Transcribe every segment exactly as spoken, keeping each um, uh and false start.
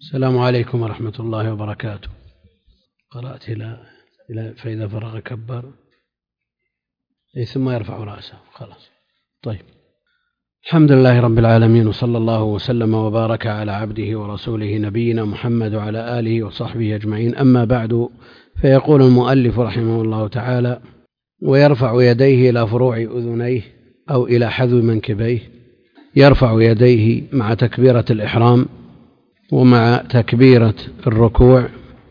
السلام عليكم ورحمة الله وبركاته. قرأت إلى إلى فإذا فرغ كبر ثم يرفع رأسه خلاص. طيب، الحمد لله رب العالمين، وصلى الله وسلم وبارك على عبده ورسوله نبينا محمد وعلى آله وصحبه أجمعين. أما بعد، فيقول المؤلف رحمه الله تعالى: ويرفع يديه إلى فروع أذنيه أو إلى حذو منكبيه. يرفع يديه مع تكبيرة الإحرام ومع تكبيرة الركوع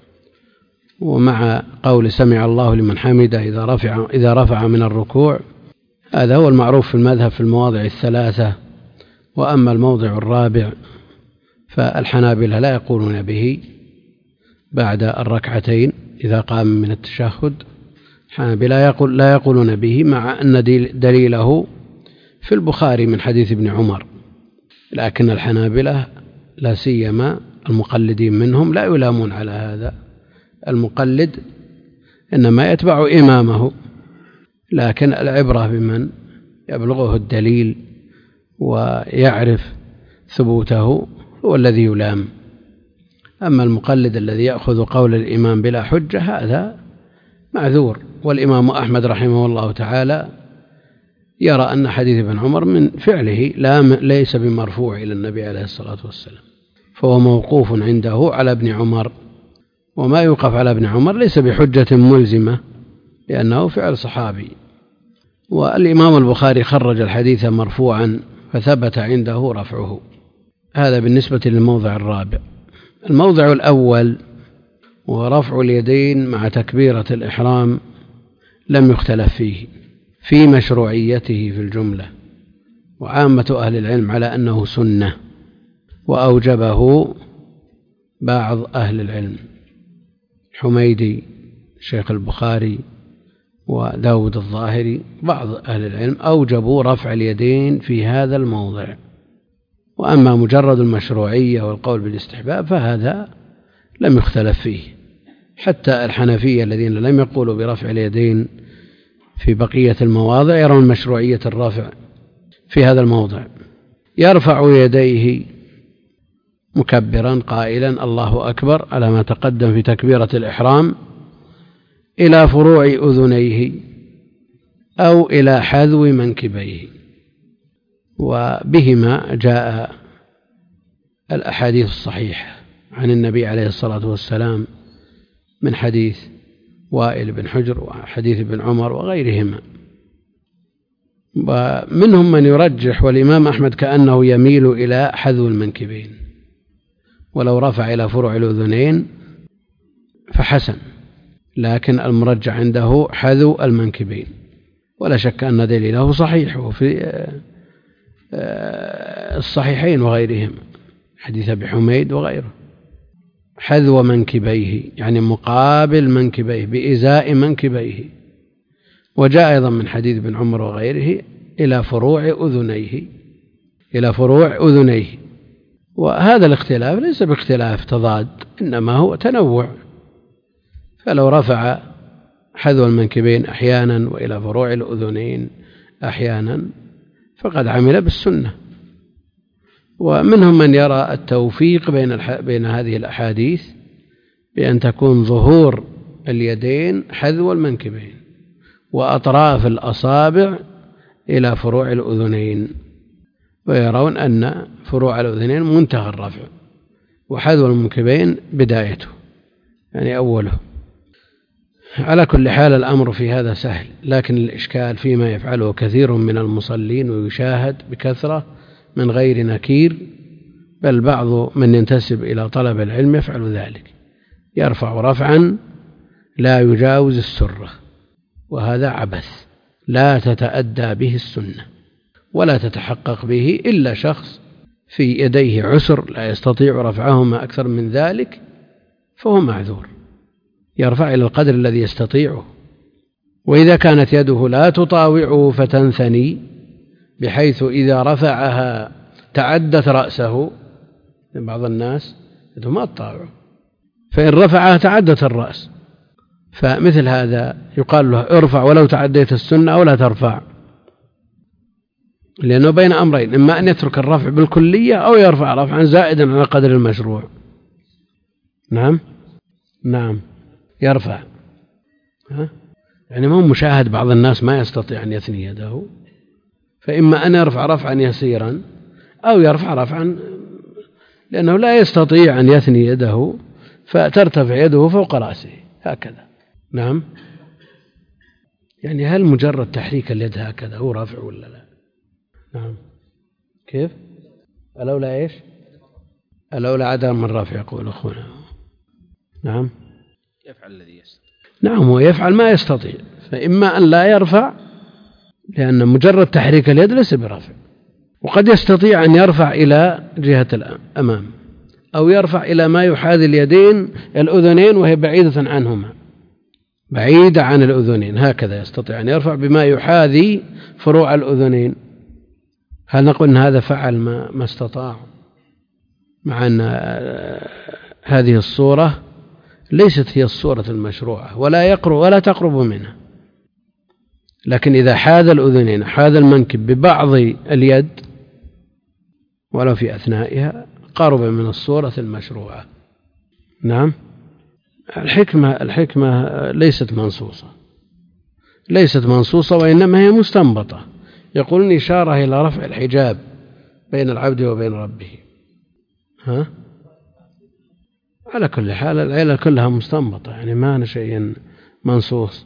ومع قول سمع الله لمن حمده إذا رفع, إذا رفع من الركوع. هذا هو المعروف في المذهب في المواضع الثلاثة. وأما الموضع الرابع فالحنابلة لا يقولون به بعد الركعتين إذا قام من التشهد. الحنابلة يقول لا يقولون به، مع أن دليله في البخاري من حديث ابن عمر، لكن الحنابلة لا سيما المقلدين منهم لا يلامون على هذا. المقلد إنما يتبع إمامه، لكن العبرة بمن يبلغه الدليل ويعرف ثبوته هو الذي يلام. أما المقلد الذي يأخذ قول الإمام بلا حجة هذا معذور. والإمام أحمد رحمه الله تعالى يرى أن حديث ابن عمر من فعله لا ليس بمرفوع إلى النبي عليه الصلاة والسلام، فهو موقوف عنده على ابن عمر، وما يوقف على ابن عمر ليس بحجة ملزمة لأنه فعل صحابي. والإمام البخاري خرج الحديث مرفوعا فثبت عنده رفعه. هذا بالنسبة للموضع الرابع. الموضع الأول ورفع اليدين مع تكبيرة الإحرام لم يختلف فيه في مشروعيته في الجملة، وعامة أهل العلم على أنه سنة، وأوجبه بعض أهل العلم. حميدي شيخ البخاري وداود الظاهري بعض أهل العلم أوجبوا رفع اليدين في هذا الموضع. وأما مجرد المشروعية والقول بالاستحباب فهذا لم يختلف فيه. حتى الحنفية الذين لم يقولوا برفع اليدين في بقية المواضع يرون مشروعية الرفع في هذا الموضع. يرفع يديه مكبرا قائلا الله أكبر على ما تقدم في تكبيرة الإحرام إلى فروع أذنيه أو إلى حذو منكبيه. وبهما جاء الأحاديث الصحيحة عن النبي عليه الصلاة والسلام من حديث وائل بن حجر وحديث ابن عمر وغيرهما. ومنهم من يرجح، والإمام أحمد كأنه يميل إلى حذو المنكبين، ولو رفع إلى فروع الأذنين فحسن، لكن المرجح عنده حذو المنكبين. ولا شك أن دليله صحيح وفي الصحيحين وغيرهما، حديث أبي حميد وغيره. حذو منكبيه يعني مقابل منكبيه بإزاء منكبيه. وجاء أيضا من حديث ابن عمر وغيره إلى فروع أذنيه إلى فروع أذنيه. وهذا الاختلاف ليس باختلاف تضاد، إنما هو تنوع. فلو رفع حذو المنكبين أحيانا وإلى فروع الأذنين أحيانا فقد عمل بالسنة. ومنهم من يرى التوفيق بين بين هذه الأحاديث بأن تكون ظهور اليدين حذو المنكبين وأطراف الأصابع إلى فروع الأذنين، ويرون أن فروع الأذنين منتهى الرفع وحذو المنكبين بدايته يعني أوله. على كل حال الأمر في هذا سهل، لكن الإشكال فيما يفعله كثير من المصلين ويشاهد بكثرة من غير نكير، بل بعض من ينتسب إلى طلب العلم يفعل ذلك، يرفع رفعا لا يجاوز السرة، وهذا عبث لا تتأدى به السنة ولا تتحقق به إلا شخص في يديه عسر لا يستطيع رفعهما أكثر من ذلك، فهو معذور يرفع إلى القدر الذي يستطيعه. وإذا كانت يده لا تطاوعه فتنثني بحيث إذا رفعها تعدت رأسه، بعض الناس يده ما تطاوعه، فإن رفعها تعدت الرأس، فمثل هذا يقال له ارفع ولو تعديت السنة أو لا ترفع، لأنه بين أمرين: إما أن يترك الرفع بالكلية أو يرفع رفعا زائدا على قدر المشروع. نعم نعم يرفع. ها؟ يعني مو مشاهد بعض الناس ما يستطيع أن يثني يده، فإما أن يرفع رفعا يسيرا أو يرفع رفعا لأنه لا يستطيع أن يثني يده فترتفع يده فوق رأسه هكذا. نعم. يعني هل مجرد تحريك اليد هكذا هو رافع ولا لا؟ نعم. كيف؟ الأولى إيش؟ الأولى عدم الرفع يقول أخونا. نعم. يفعل الذي يستطيع. نعم هو يفعل ما يستطيع، فإما أن لا يرفع لأن مجرد تحريك اليد ليس برفع، وقد يستطيع أن يرفع إلى جهة الأمام أو يرفع إلى ما يحاذي اليدين الأذنين وهي بعيدة عنهما، بعيدة عن الأذنين، هكذا يستطيع أن يرفع بما يحاذي فروع الأذنين. هل نقول أن هذا فعل ما, ما استطاع؟ مع أن هذه الصورة ليست هي الصورة المشروعة ولا يقرب ولا تقرب منها، لكن إذا حاذ الأذنين حاذ المنكب ببعض اليد ولو في أثنائها قرب من الصورة المشروعة. نعم. الحكمة الحكمة ليست منصوصة ليست منصوصة وإنما هي مستنبطة. يقولون إشارة إلى رفع الحجاب بين العبد وبين ربه. ها؟ على كل حال العلة كلها مستنبطة، يعني ما شيء منصوص.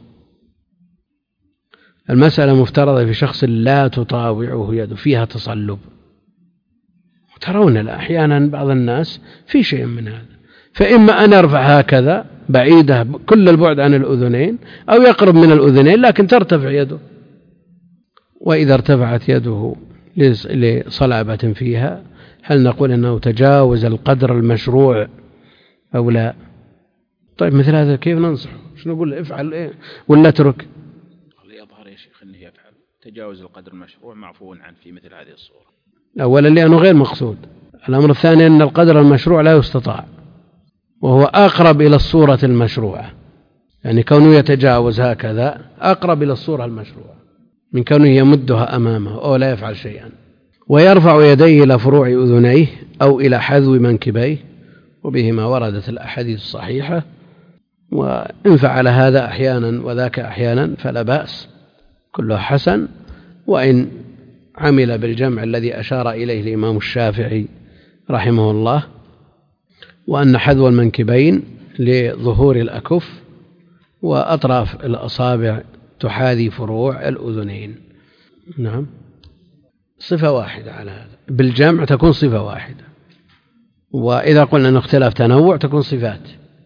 المسألة مفترضة في شخص لا تطاوعه يده فيها تصلب، ترون أحيانا بعض الناس في شيء من هذا، فإما أن يرفع هكذا بعيدة كل البعد عن الأذنين أو يقرب من الأذنين لكن ترتفع يده، وإذا ارتفعت يده لصلابة فيها هل نقول أنه تجاوز القدر المشروع أو لا؟ طيب مثل هذا كيف ننصح؟ شو نقول افعل إيه ولا اترك؟ يظهر يا شيخ أنه يفعل تجاوز القدر المشروع معفو عنه في مثل هذه الصورة. أولا لأنه غير مقصود. الأمر الثاني أن القدر المشروع لا يستطاع وهو أقرب إلى الصورة المشروعة، يعني كونه يتجاوز هكذا أقرب إلى الصورة المشروعة من كونه يمدها أمامه أو لا يفعل شيئا. ويرفع يديه إلى فروع أذنيه أو إلى حذو منكبيه، وبهما وردت الأحاديث الصحيحة، وإن فعل هذا أحيانا وذاك أحيانا فلا بأس، كله حسن. وإن عمل بالجمع الذي أشار إليه الإمام الشافعي رحمه الله، وأن حذو المنكبين لظهور الأكف وأطراف الأصابع تحاذي فروع الأذنين. نعم. صفة واحدة على هذا، بالجمع تكون صفة واحدة، وإذا قلنا أن اختلاف تنوع تكون صفات.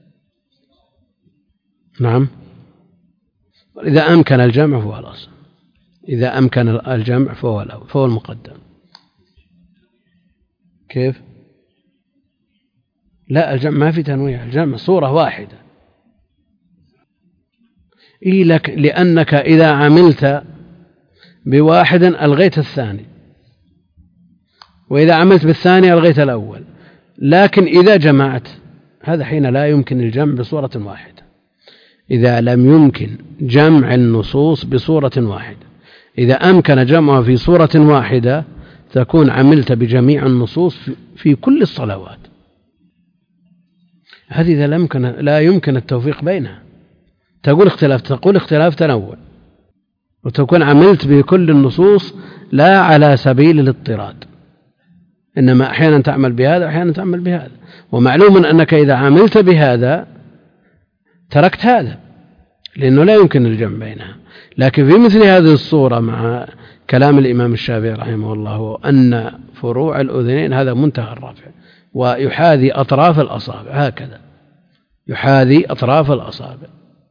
نعم. إذا أمكن الجمع فهو الأصل، إذا أمكن الجمع فهو الأول فهو المقدم. كيف؟ لا الجمع ما في تنويع، الجمع صورة واحدة. إيه لك لأنك إذا عملت بواحد ألغيت الثاني، وإذا عملت بالثاني ألغيت الأول، لكن إذا جمعت هذا حين لا يمكن الجمع بصورة واحدة. إذا لم يمكن جمع النصوص بصورة واحدة، إذا أمكن جمعها في صورة واحدة تكون عملت بجميع النصوص في كل الصلوات. هذه إذا لم يمكن لا يمكن التوفيق بينها، تقول اختلاف تقول اختلاف تنوع، وتكون عملت بكل النصوص لا على سبيل الاضطراد، إنما أحيانا تعمل بهذا أحيانا تعمل بهذا، ومعلوم أنك إذا عملت بهذا تركت هذا لأنه لا يمكن الجمع بينها. لكن في مثل هذه الصورة مع كلام الإمام الشافعي رحمه الله أن فروع الأذنين هذا منتهى الرفع، ويحاذي أطراف الأصابع هكذا، يحاذي أطراف الأصابع،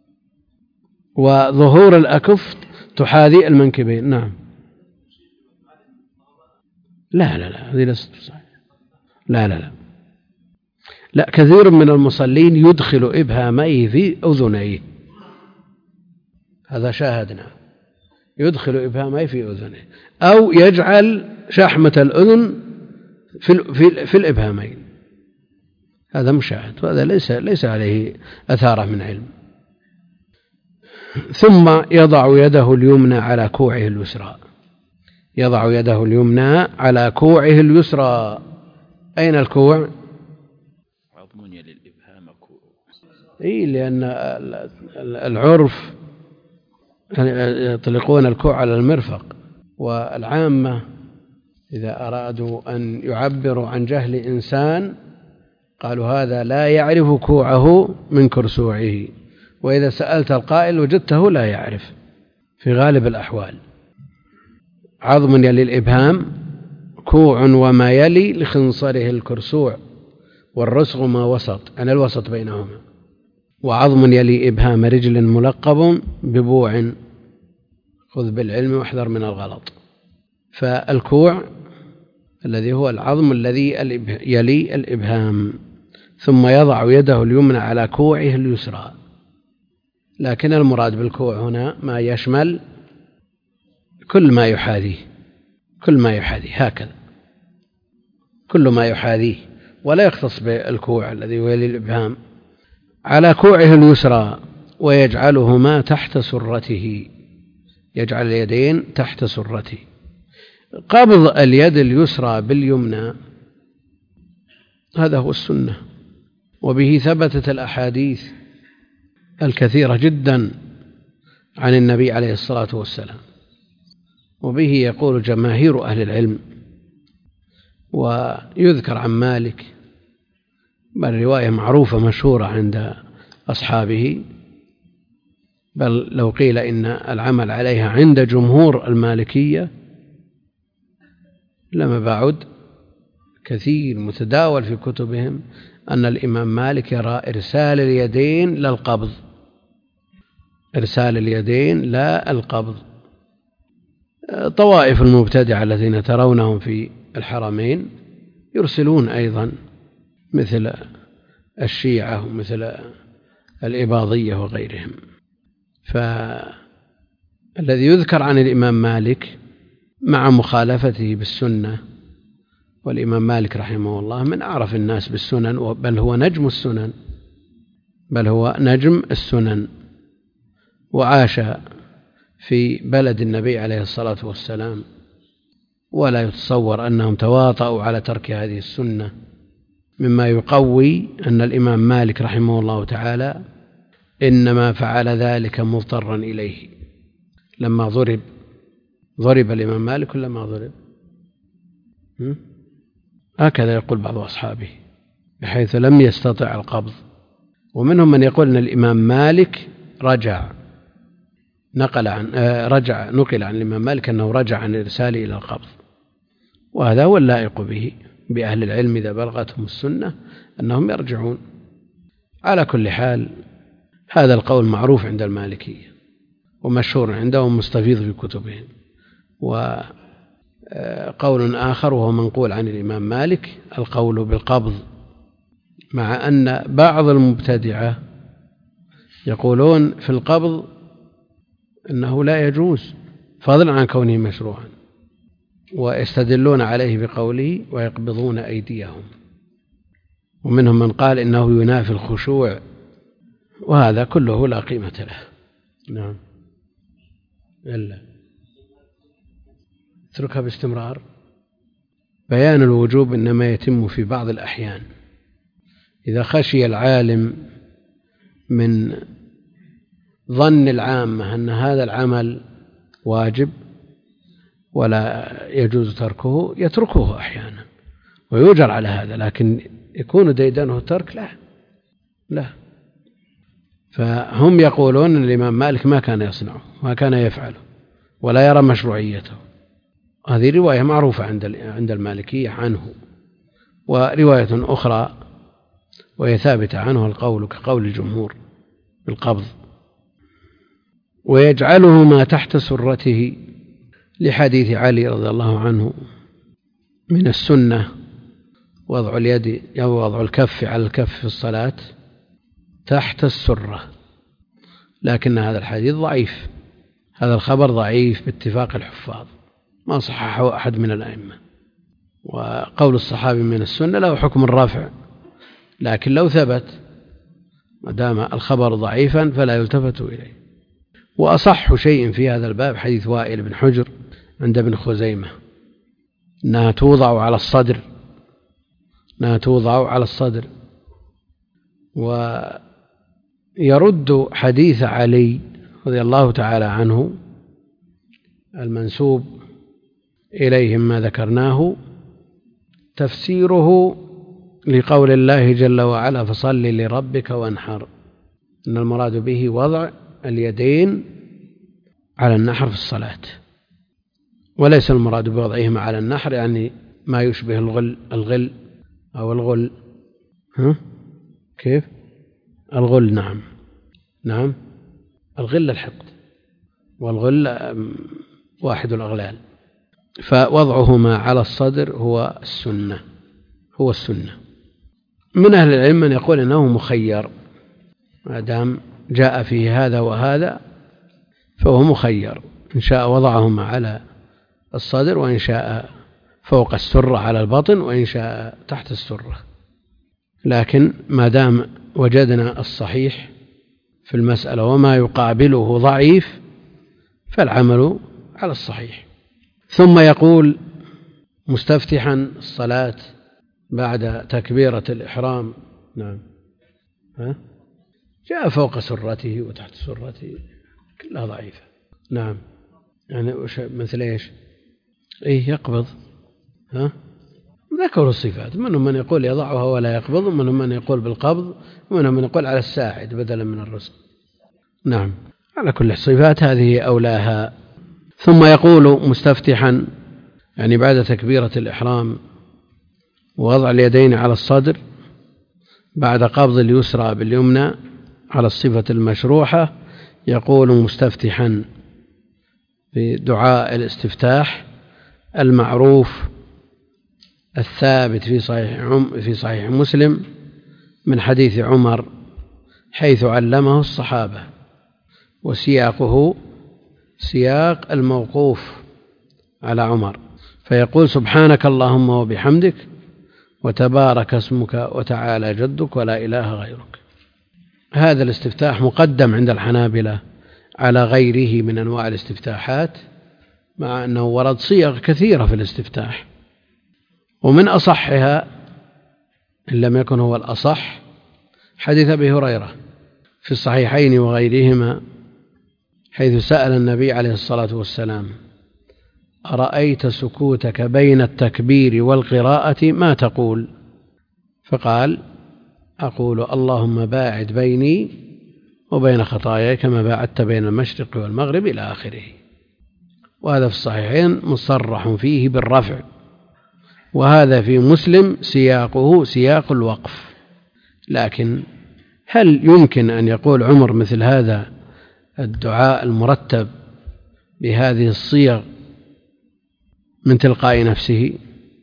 وظهور الأكف تحاذي المنكبين. نعم. لا لا لا هذه ليست صحيحة. لا لا لا لا كثير من المصلين يدخل إبهاميه في أذنيه، هذا شاهدنا، يدخل إبهاميه في أذنيه أو يجعل شحمة الأذن في في في الإبهامين، هذا مشاهد، وهذا ليس ليس عليه أثاره من علم. ثم يضع يده اليمنى على كوعه اليسرى، يضع يده اليمنى على كوعه اليسرى. أين الكوع؟ عظم يلي الإبهام إيه، لأن العرف يطلقون الكوع على المرفق، والعامة إذا أرادوا أن يعبروا عن جهل إنسان قالوا هذا لا يعرف كوعه من كرسوعه، وإذا سألت القائل وجدته لا يعرف في غالب الأحوال. عظم يلي الإبهام كوع وما يلي لخنصره الكرسوع، والرسغ ما وسط، أنا الوسط بينهما. وعظم يلي إبهام رجل ملقب ببوع، خذ بالعلم واحذر من الغلط. فالكوع الذي هو العظم الذي يلي الإبهام، ثم يضع يده اليمنى على كوعه اليسرى. لكن المراد بالكوع هنا ما يشمل كل ما يحاذيه، كل ما يحاذيه هكذا، كل ما يحاذيه، ولا يختص بالكوع الذي يلي الإبهام، على كوعه اليسرى، ويجعلهما تحت سرته، يجعل اليدين تحت سرته. قبض اليد اليسرى باليمنى هذا هو السنة، وبه ثبتت الأحاديث الكثيرة جدا عن النبي عليه الصلاة والسلام، وبه يقول جماهير أهل العلم. ويذكر عن مالك، بل رواية معروفة مشهورة عند أصحابه، بل لو قيل إن العمل عليها عند جمهور المالكية لما بعد كثير متداول في كتبهم، أن الإمام مالك يرى إرسال اليدين لا القبض، إرسال اليدين لا القبض. طوائف المبتدعة الذين ترونهم في الحرمين يرسلون أيضا، مثل الشيعة ومثل الإباضية وغيرهم. فالذي يذكر عن الإمام مالك مع مخالفته بالسنة، والإمام مالك رحمه الله من أعرف الناس بالسنن، بل هو نجم السنن، بل هو نجم السنن، وعاش في بلد النبي عليه الصلاة والسلام، ولا يتصور أنهم تواطؤوا على ترك هذه السنة، مما يقوي أن الإمام مالك رحمه الله تعالى إنما فعل ذلك مضطرا إليه. لما ضرب ضرب الإمام مالك لما ضرب، هكذا يقول بعض أصحابه، بحيث لم يستطع القبض. ومنهم من يقول أن الإمام مالك رجع نقل عن رجع نقل عن الإمام مالك أنه رجع عن الإرسال إلى القبض، وهذا هو اللائق به بأهل العلم إذا بلغتهم السنة أنهم يرجعون. على كل حال هذا القول معروف عند المالكية ومشهور عندهم، مستفيض في كتبهم. وقول آخر وهو منقول عن الإمام مالك القول بالقبض، مع أن بعض المبتدعة يقولون في القبض أنه لا يجوز فضلا عن كونه مشروعا، ويستدلون عليه بقوله ويقبضون أيديهم. ومنهم من قال إنه ينافي الخشوع، وهذا كله لا قيمة له. نعم، إلا اتركها باستمرار. بيان الوجوب إنما يتم في بعض الأحيان، إذا خشي العالم من ظن العامة أن هذا العمل واجب ولا يجوز تركه يتركه أحيانا ويؤجر على هذا، لكن يكون ديدنه ترك لا لا. فهم يقولون أن الإمام مالك ما كان يصنعه، ما كان يفعله، ولا يرى مشروعيته. هذه رواية معروفة عند عند المالكية عنه. ورواية أخرى وهي ثابتة عنه القول كقول الجمهور بالقبض. ويجعله ما تحت سرته، لحديث علي رضي الله عنه من السنة وضع اليد أو وضع الكف على الكف في الصلاة تحت السرة، لكن هذا الحديث ضعيف، هذا الخبر ضعيف باتفاق الحفاظ، ما صححه أحد من الأئمة. وقول الصحابي من السنة له حكم الرفع، لكن لو ثبت ما دام الخبر ضعيفا فلا يلتفت إليه. وأصح شيء في هذا الباب حديث وائل بن حجر عند ابن خزيمة أنها توضع على الصدر، أنها توضع على الصدر. يرد حديث علي رضي الله تعالى عنه المنسوب إليهم ما ذكرناه تفسيره لقول الله جل وعلا فصل لربك وانحر، إن المراد به وضع اليدين على النحر في الصلاة، وليس المراد بوضعهما على النحر يعني ما يشبه الغل الغل أو الغل. ها؟ كيف؟ الغل نعم نعم الغل الحقد، والغل واحد الأغلال، فوضعهما على الصدر هو السنة هو السنة. من أهل العلم من يقول إنه مخير، ما دام جاء فيه هذا وهذا فهو مخير، إن شاء وضعهما على الصدر، وإن شاء فوق السرة على البطن، وإن شاء تحت السرة. لكن ما دام وجدنا الصحيح في المسألة وما يقابله ضعيف فالعمل على الصحيح. ثم يقول مستفتحا الصلاة بعد تكبيرة الإحرام. نعم ها؟ جاء فوق سرته وتحت سرته كلها ضعيفة. نعم يعني مثل إيش؟ إيه يقبض. ها؟ ذكروا الصفات، منهم من يقول يضعها ولا يقبض، ومنهم من يقول بالقبض، ومنهم من يقول على الساعد بدلا من الرزق. نعم على كل الصفات هذه أولاها. ثم يقول مستفتحا يعني بعد تكبيرة الإحرام ووضع اليدين على الصدر بعد قبض اليسرى باليمنى على الصفة المشروحة، يقول مستفتحا في دعاء الاستفتاح المعروف الثابت في صحيح عم في صحيح مسلم من حديث عمر حيث علمه الصحابة، وسياقه سياق الموقوف على عمر، فيقول سبحانك اللهم وبحمدك وتبارك اسمك وتعالى جدك ولا إله غيرك. هذا الاستفتاح مقدم عند الحنابلة على غيره من أنواع الاستفتاحات، مع أنه ورد صيغ كثيرة في الاستفتاح، ومن أصحها إن لم يكن هو الأصح حديث أبي هريرة في الصحيحين وغيرهما حيث سأل النبي عليه الصلاة والسلام أرأيت سكوتك بين التكبير والقراءة ما تقول؟ فقال أقول اللهم باعد بيني وبين خطاياي كما باعدت بين المشرق والمغرب إلى آخره. وهذا في الصحيحين مصرح فيه بالرفع، وهذا في مسلم سياقه سياق الوقف. لكن هل يمكن أن يقول عمر مثل هذا الدعاء المرتب بهذه الصيغ من تلقاء نفسه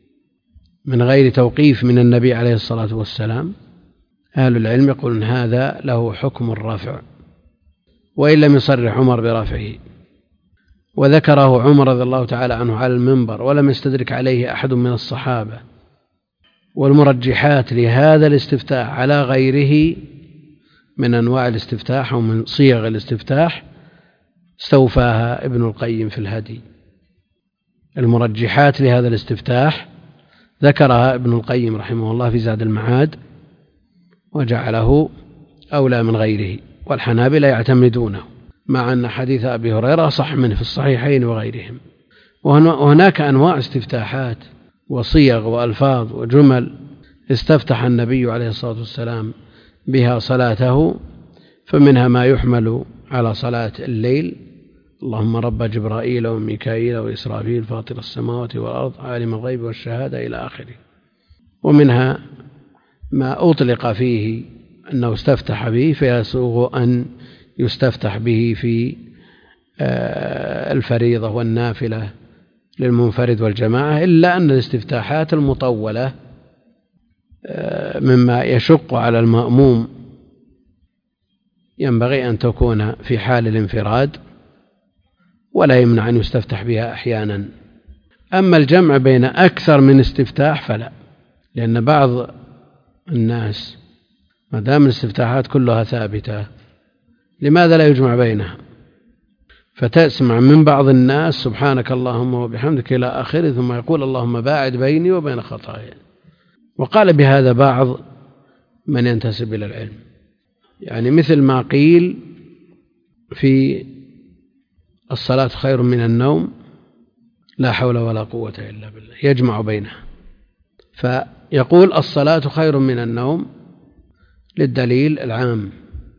من غير توقيف من النبي عليه الصلاة والسلام؟ أهل العلم يقولون هذا له حكم الرفع، وإن لم يصرح عمر برفعه، وذكره عمر رضي الله تعالى عنه على المنبر ولم يستدرك عليه أحد من الصحابة. والمرجحات لهذا الاستفتاح على غيره من أنواع الاستفتاح ومن صيغ الاستفتاح استوفاها ابن القيم في الهدي. المرجحات لهذا الاستفتاح ذكرها ابن القيم رحمه الله في زاد المعاد وجعله أولى من غيره، والحنابلة يعتمدونه، مع أن حديث أبي هريرة صح منه في الصحيحين وغيرهم. وهناك أنواع استفتاحات وصيغ وألفاظ وجمل استفتح النبي عليه الصلاة والسلام بها صلاته، فمنها ما يحمل على صلاة الليل اللهم رب جبرائيل وميكائيل وإسرافيل فاطر السماوات والأرض عالم الغيب والشهادة إلى آخره. ومنها ما أطلق فيه أنه استفتح به فيسوغ أن يستفتح به في الفريضة والنافلة للمنفرد والجماعة، إلا أن الاستفتاحات المطولة مما يشق على المأموم ينبغي أن تكون في حال الانفراد، ولا يمنع أن يستفتح بها أحيانا. أما الجمع بين أكثر من استفتاح فلا، لأن بعض الناس ما دام الاستفتاحات كلها ثابتة لماذا لا يجمع بينها؟ فتسمع من بعض الناس سبحانك اللهم وبحمدك إلى آخره ثم يقول اللهم باعد بيني وبين خطاياي. وقال بهذا بعض من ينتسب إلى العلم، يعني مثل ما قيل في الصلاة خير من النوم لا حول ولا قوة إلا بالله، يجمع بينها. فيقول الصلاة خير من النوم للدليل العام،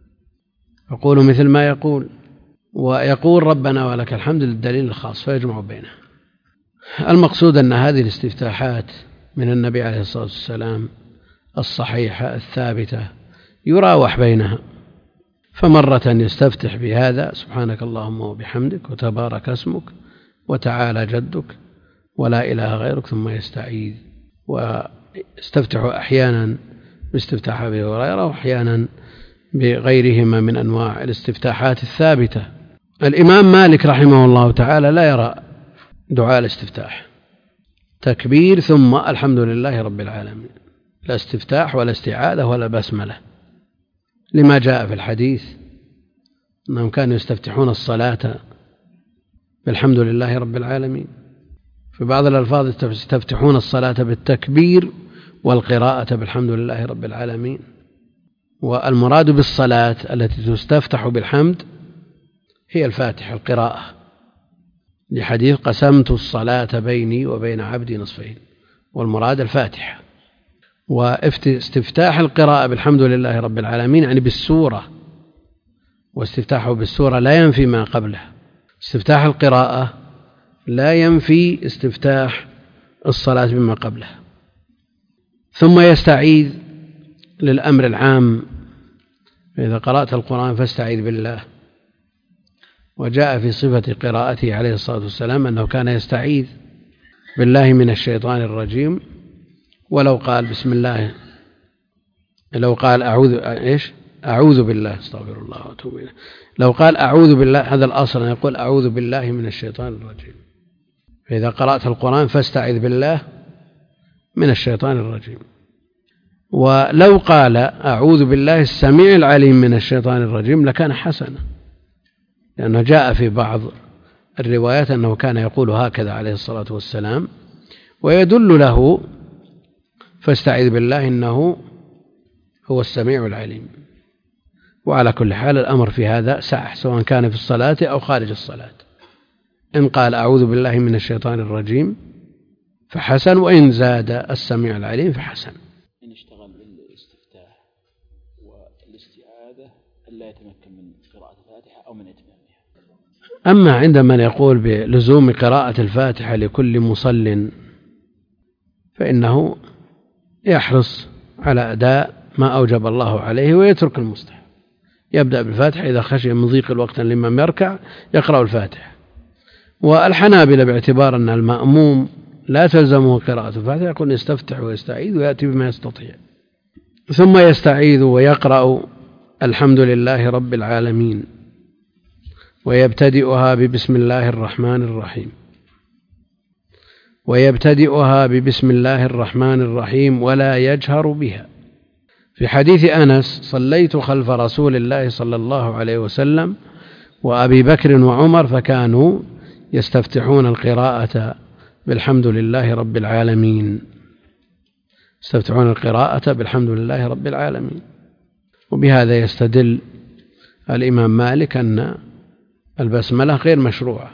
يقول مثل ما يقول، ويقول ربنا ولك الحمد للدليل الخاص، فيجمع بينها. المقصود أن هذه الاستفتاحات من النبي عليه الصلاة والسلام الصحيحة الثابتة يراوح بينها، فمرة يستفتح بهذا سبحانك اللهم وبحمدك وتبارك اسمك وتعالى جدك ولا إله غيرك، ثم يستعيذ، ويستفتح أحيانا باستفتاح أبي هريرة وأحيانا بغيرهما من أنواع الاستفتاحات الثابتة. الإمام مالك رحمه الله تعالى لا يرى دعاء الاستفتاح تكبير ثم الحمد لله رب العالمين، لا استفتاح ولا استعاذة ولا بسملة، لما جاء في الحديث أنهم كانوا يستفتحون الصلاة بالحمد لله رب العالمين. في بعض الألفاظ يستفتحون الصلاة بالتكبير والقراءة بالحمد لله رب العالمين. والمراد بالصلاة التي تستفتح بالحمد هي الفاتحة، القراءة، لحديث قسمت الصلاة بيني وبين عبدي نصفين، والمراد الفاتحة. واستفتاح القراءة بالحمد لله رب العالمين يعني بالسورة، واستفتاحه بالسورة لا ينفي ما قبله. استفتاح القراءة لا ينفي استفتاح الصلاة بما قبله. ثم يستعيذ للأمر العام، فإذا قرأت القرآن فاستعيذ بالله. وجاء في صفة قراءته عليه الصلاة والسلام أنه كان يستعيذ بالله من الشيطان الرجيم، ولو قال بسم الله، لو قال أعوذ إيش أعوذ بالله استغفر الله وأتوب إليه، لو قال أعوذ بالله، هذا الأصل أن يقول أعوذ بالله من الشيطان الرجيم. فإذا قرأت القرآن فاستعذ بالله من الشيطان الرجيم. ولو قال أعوذ بالله السميع العليم من الشيطان الرجيم لكان حسنا، لأنه جاء في بعض الروايات أنه كان يقول هكذا عليه الصلاة والسلام، ويدل له فاستعذ بالله إنه هو السميع العليم. وعلى كل حال الأمر في هذا سعة، سواء كان في الصلاة أو خارج الصلاة. إن قال أعوذ بالله من الشيطان الرجيم فحسن، وإن زاد السميع العليم فحسن. إن اشتغل بالاستفتاح والاستعاذة ألا يتمكن من قراءة الفاتحة أو من إتمامها. أما عند من يقول بلزوم قراءة الفاتحة لكل مصل فإنه يحرص على أداء ما أوجب الله عليه ويترك المستحب. يبدأ بالفاتحة، إذا خشي من ضيق الوقت الإمام يركع يقرأ الفاتحة. والحنابلة باعتبار أن المأموم لا تلزمه قراءة الفاتحة يقول يستفتح ويستعيذ ويأتي بما يستطيع، ثم يستعيذ ويقرأ الحمد لله رب العالمين، ويبتدئها ببسم الله الرحمن الرحيم ويبتدئها ببسم الله الرحمن الرحيم ولا يجهر بها. في حديث أنس صليت خلف رسول الله صلى الله عليه وسلم وأبي بكر وعمر فكانوا يستفتحون القراءة بالحمد لله رب العالمين، يستفتحون القراءة بالحمد لله رب العالمين. وبهذا يستدل الإمام مالك أن البسملة غير مشروعة.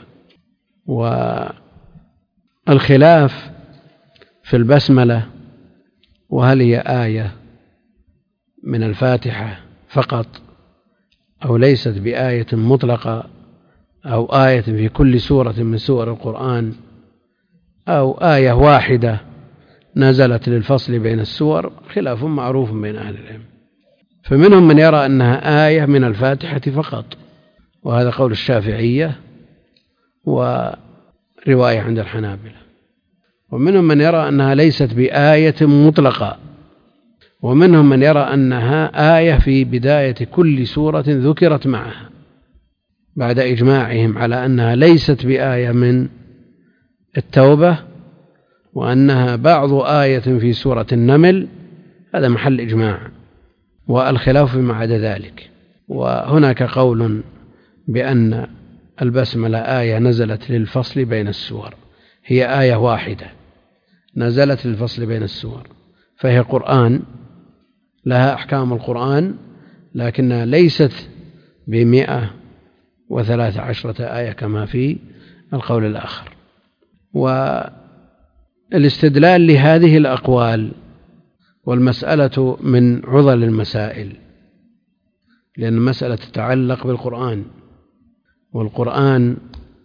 والخلاف في البسملة، وهل هي آية من الفاتحة فقط أو ليست بآية مطلقة، أو آية في كل سورة من سور القرآن، أو آية واحدة نزلت للفصل بين السور، خلاف معروف بين أهل العلم. فمنهم من يرى أنها آية من الفاتحة فقط، وهذا قول الشافعية ورواية عند الحنابلة. ومنهم من يرى أنها ليست بآية مطلقة، ومنهم من يرى أنها آية في بداية كل سورة ذكرت معها، بعد إجماعهم على أنها ليست بآية من التوبة، وأنها بعض آية في سورة النمل، هذا محل إجماع، والخلاف فيما عدا ذلك. وهناك قول بأن البسملة آية نزلت للفصل بين السور، هي آية واحدة نزلت للفصل بين السور، فهي قرآن لها أحكام القرآن، لكنها ليست بمئة وثلاث عشرة آية كما في القول الآخر. والاستدلال لهذه الأقوال والمسألة من عضل المسائل، لأن المسألة تتعلق بالقرآن، والقرآن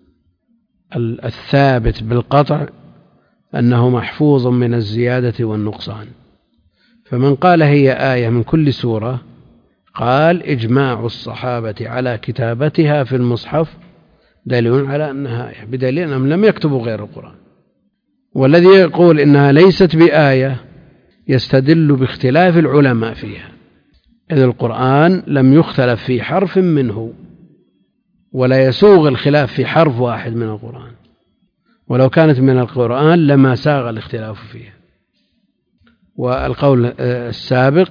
الثابت بالقطع أنه محفوظ من الزيادة والنقصان. فمن قال هي آية من كل سورة قال إجماع الصحابة على كتابتها في المصحف دليل على أنها آية، بدليل أنهم لم يكتبوا غير القرآن. والذي يقول إنها ليست بآية يستدل باختلاف العلماء فيها، إذ القرآن لم يختلف في حرف منه، ولا يسوغ الخلاف في حرف واحد من القرآن، ولو كانت من القرآن لما ساغ الاختلاف فيها. والقول السابق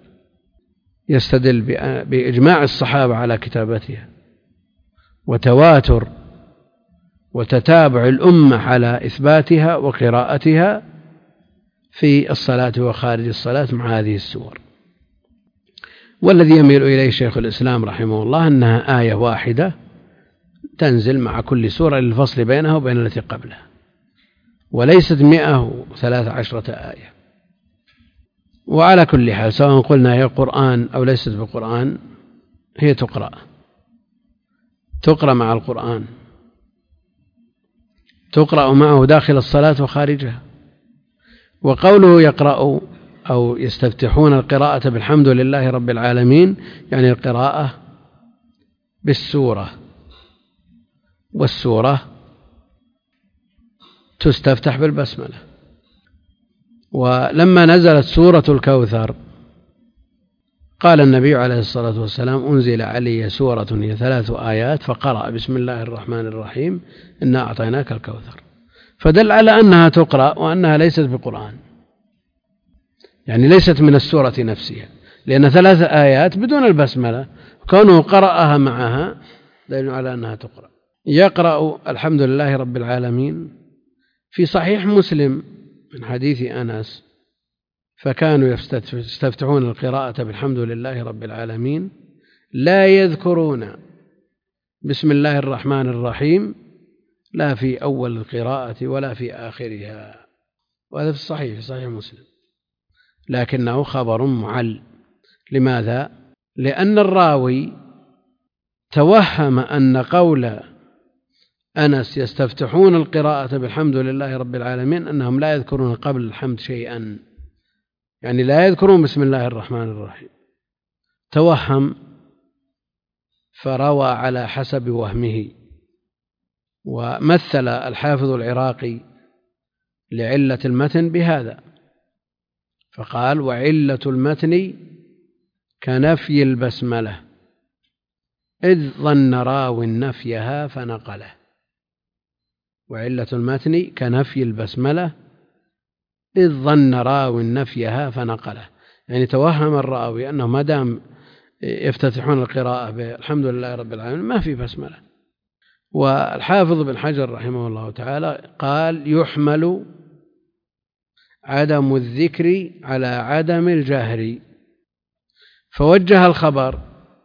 يستدل بإجماع الصحابة على كتابتها وتواتر وتتابع الأمة على إثباتها وقراءتها في الصلاة وخارج الصلاة مع هذه السور. والذي يميل إليه شيخ الإسلام رحمه الله أنها آية واحدة تنزل مع كل سورة للفصل بينها وبين التي قبلها، وليست مئة وثلاث عشرة آية. وعلى كل حال سواء قلنا هي قرآن أو ليست بقرآن، هي تقرأ تقرأ مع القرآن، تقرأ معه داخل الصلاة وخارجها. وقوله يقرأ أو يستفتحون القراءة بالحمد لله رب العالمين يعني القراءة بالسورة، والسورة تستفتح بالبسملة. ولما نزلت سورة الكوثر قال النبي عليه الصلاة والسلام أنزل علي سورة هي ثلاث آيات فقرأ بسم الله الرحمن الرحيم إنا أعطيناك الكوثر، فدل على أنها تقرأ وأنها ليست بقرآن، يعني ليست من السورة نفسها، لأن ثلاث آيات بدون البسملة كونه قرأها معها دليل على أنها تقرأ. يقرأ الحمد لله رب العالمين في صحيح مسلم من حديث أنس فكانوا يستفتحون القراءة بالحمد لله رب العالمين لا يذكرون بسم الله الرحمن الرحيم لا في أول القراءة ولا في آخرها، وهذا في الصحيح في صحيح مسلم، لكنه خبر معل. لماذا؟ لأن الراوي توهم أن قول أنس يستفتحون القراءة بالحمد لله رب العالمين أنهم لا يذكرون قبل الحمد شيئا، يعني لا يذكرون بسم الله الرحمن الرحيم، توهم فروى على حسب وهمه. ومثل الحافظ العراقي لعلة المتن بهذا فقال وعلة المتن كنفي البسملة إذ ظن راو نفيها فنقله. وعلة المتن كنفي البسملة إذ ظن راو نفيها فنقله، يعني توهم الراوي أنه ما دام يفتتحون القراءة بالحمد لله رب العالمين ما في بسملة. والحافظ بن حجر رحمه الله تعالى قال يحمل عدم الذكر على عدم الجهر، فوجه الخبر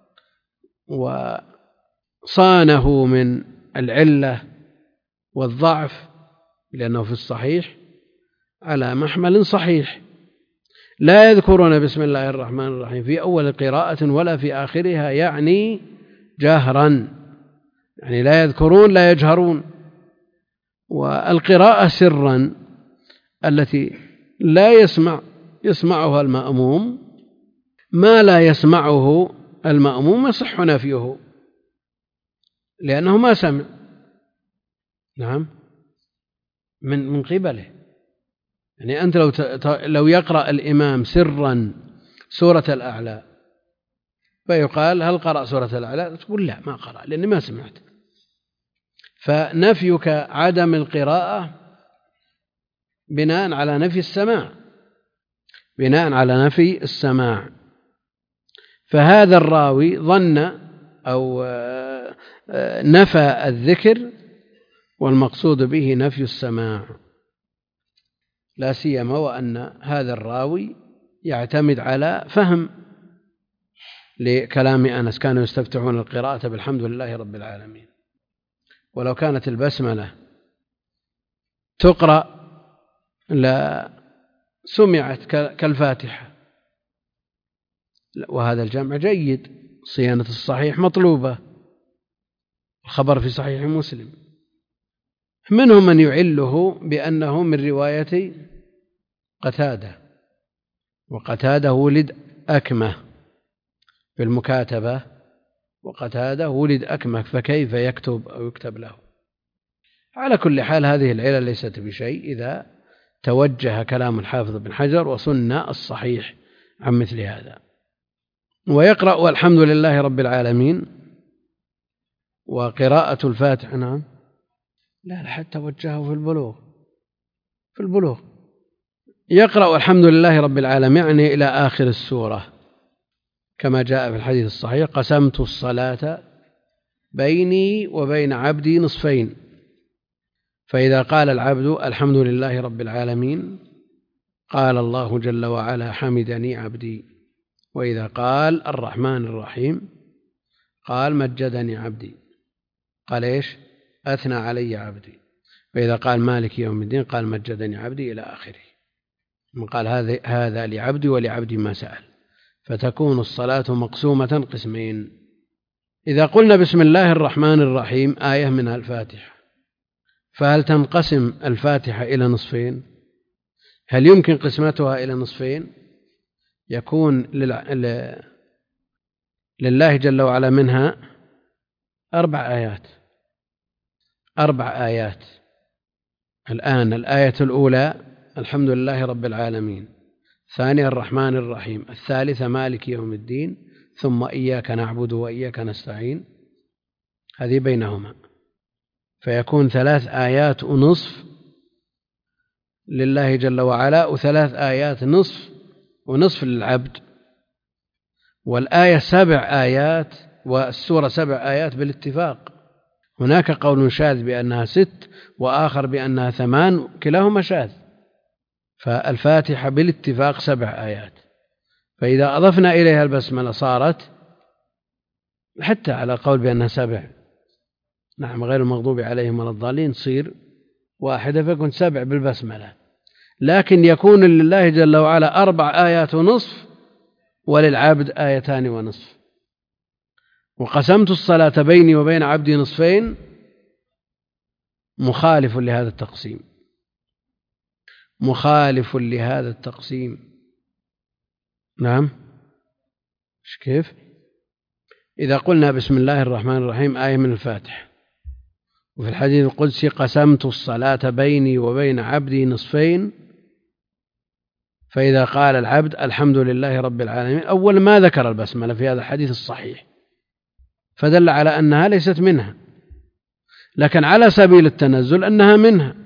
وصانه من العلة والضعف لأنه في الصحيح على محمل صحيح، لا يذكرون بسم الله الرحمن الرحيم في أول قراءة ولا في آخرها، يعني جهرا، يعني لا يذكرون لا يجهرون. والقراءة سرا التي لا يسمع يسمعها المأموم ما لا يسمعه المأموم يصح نفيه لأنه ما سمع، نعم، من من قبله. يعني أنت لو لو يقرأ الإمام سرا سورة الأعلى فيقال هل قرأ سورة الأعلى؟ تقول لا ما قرأ لأني ما سمعت. فنفيك عدم القراءة بناء على نفي السماع، بناء على نفي السماع. فهذا الراوي ظن أو نفى الذكر والمقصود به نفي السماع، لا سيما وأن هذا الراوي يعتمد على فهم لكلام أنس كانوا يستفتحون القراءة بالحمد لله رب العالمين. ولو كانت البسملة تقرأ لا سمعت كالفاتحة، وهذا الجمع جيد. صيانة الصحيح مطلوبة، الخبر في صحيح مسلم. منهم من يعله بأنه من رواية قتادة، وقتادة ولد أكمة بالمكاتبة، وقتادة ولد أكمة، فكيف يكتب أو يكتب له؟ على كل حال هذه العلة ليست بشيء إذا توجه كلام الحافظ بن حجر وسن الصحيح عن مثل هذا. ويقرأ والحمد لله رب العالمين وقراءة الفاتحة. نعم، لا حتى وجهه في البلوغ في البلوغ يقرأ والحمد لله رب العالمين يعني إلى آخر السورة، كما جاء في الحديث الصحيح: قسمت الصلاة بيني وبين عبدي نصفين، فإذا قال العبد الحمد لله رب العالمين قال الله جل وعلا حمدني عبدي، وإذا قال الرحمن الرحيم قال مجدني عبدي، قال إيش؟ أثنى علي عبدي. وإذا قال مالك يوم الدين قال مجدني عبدي إلى آخره. قال هذا هذا لعبدي ولعبدي ما سأل. فتكون الصلاة مقسومة قسمين. إذا قلنا بسم الله الرحمن الرحيم آية من الفاتحة، فهل تنقسم الفاتحة إلى نصفين؟ هل يمكن قسمتها إلى نصفين؟ يكون لله جل وعلا منها أربع آيات أربع آيات الآن الآية الأولى الحمد لله رب العالمين، الثانية الرحمن الرحيم، الثالثة مالك يوم الدين، ثم إياك نعبد وإياك نستعين، هذه بينهما، فيكون ثلاث آيات ونصف لله جل وعلا، وثلاث آيات نصف ونصف للعبد. والآية سبع آيات والسورة سبع آيات بالاتفاق. هناك قول شاذ بأنها ست وآخر بأنها ثمان، كلاهما شاذ. فالفاتحة بالاتفاق سبع آيات، فإذا أضفنا إليها البسملة صارت حتى على قول بأنها سبع، نعم، غير المغضوب عليهم ولا الضالين، تصير واحدة، فيكون سبع بالبسملة. لكن يكون لله جل وعلا أربع آيات ونصف وللعبد آيتان ونصف. وقسمت الصلاة بيني وبين عبدي نصفين مخالف لهذا التقسيم، مخالف لهذا التقسيم. نعم، إيش كيف؟ إذا قلنا بسم الله الرحمن الرحيم آية من الفاتحة، وفي الحديث القدسي قسمت الصلاة بيني وبين عبدي نصفين، فإذا قال العبد الحمد لله رب العالمين، أول ما ذكر البسملة في هذا الحديث الصحيح، فدل على أنها ليست منها، لكن على سبيل التنزل أنها منها،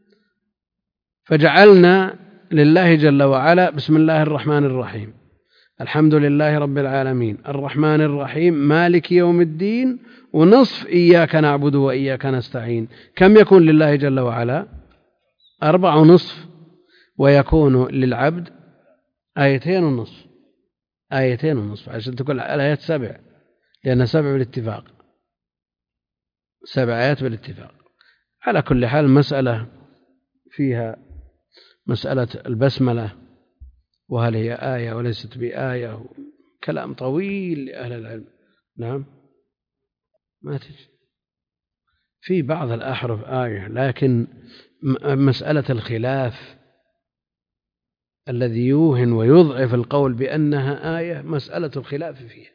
فجعلنا لله جل وعلا بسم الله الرحمن الرحيم، الحمد لله رب العالمين، الرحمن الرحيم، مالك يوم الدين، ونصف إياك نعبد وإياك نستعين. كم يكون لله جل وعلا؟ أربع ونصف. ويكون للعبد آيتين ونصف، آيتين ونصف عشان تكون الآيات سبع، لأن سبع بالاتفاق، سبع آيات بالاتفاق. على كل حال المسألة فيها مسألة البسملة، وهل هي آية وليست بآية، كلام طويل لأهل العلم. نعم، ما تجي في بعض الأحرف آية، لكن مسألة الخلاف الذي يوهن ويضعف القول بأنها آية مسألة الخلاف فيها.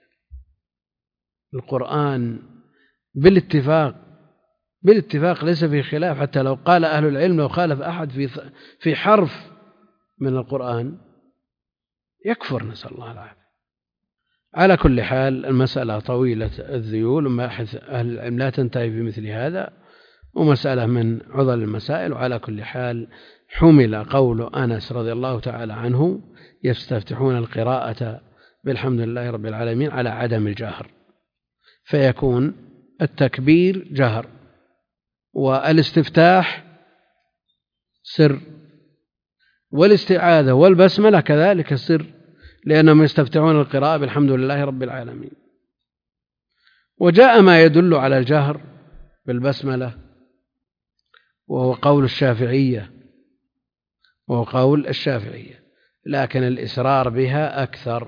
القرآن بالاتفاق بالاتفاق ليس فيه خلاف، حتى لو قال أهل العلم لو خالف أحد في في حرف من القرآن يكفر، نسأل الله العافية. على كل حال المسألة طويلة الذيول، ومباحث أهل العلم لا تنتهي في مثل هذا، ومسألة من عضل المسائل. وعلى كل حال حمل قول أنس رضي الله تعالى عنه يستفتحون القراءة بالحمد لله رب العالمين على عدم الجهر، فيكون التكبير جهر والاستفتاح سر، والاستعاذة والبسملة كذلك سر، لأنهم يستفتحون القراءة بالحمد لله رب العالمين. وجاء ما يدل على الجهر بالبسملة وهو قول الشافعية وهو قول الشافعية لكن الإسرار بها أكثر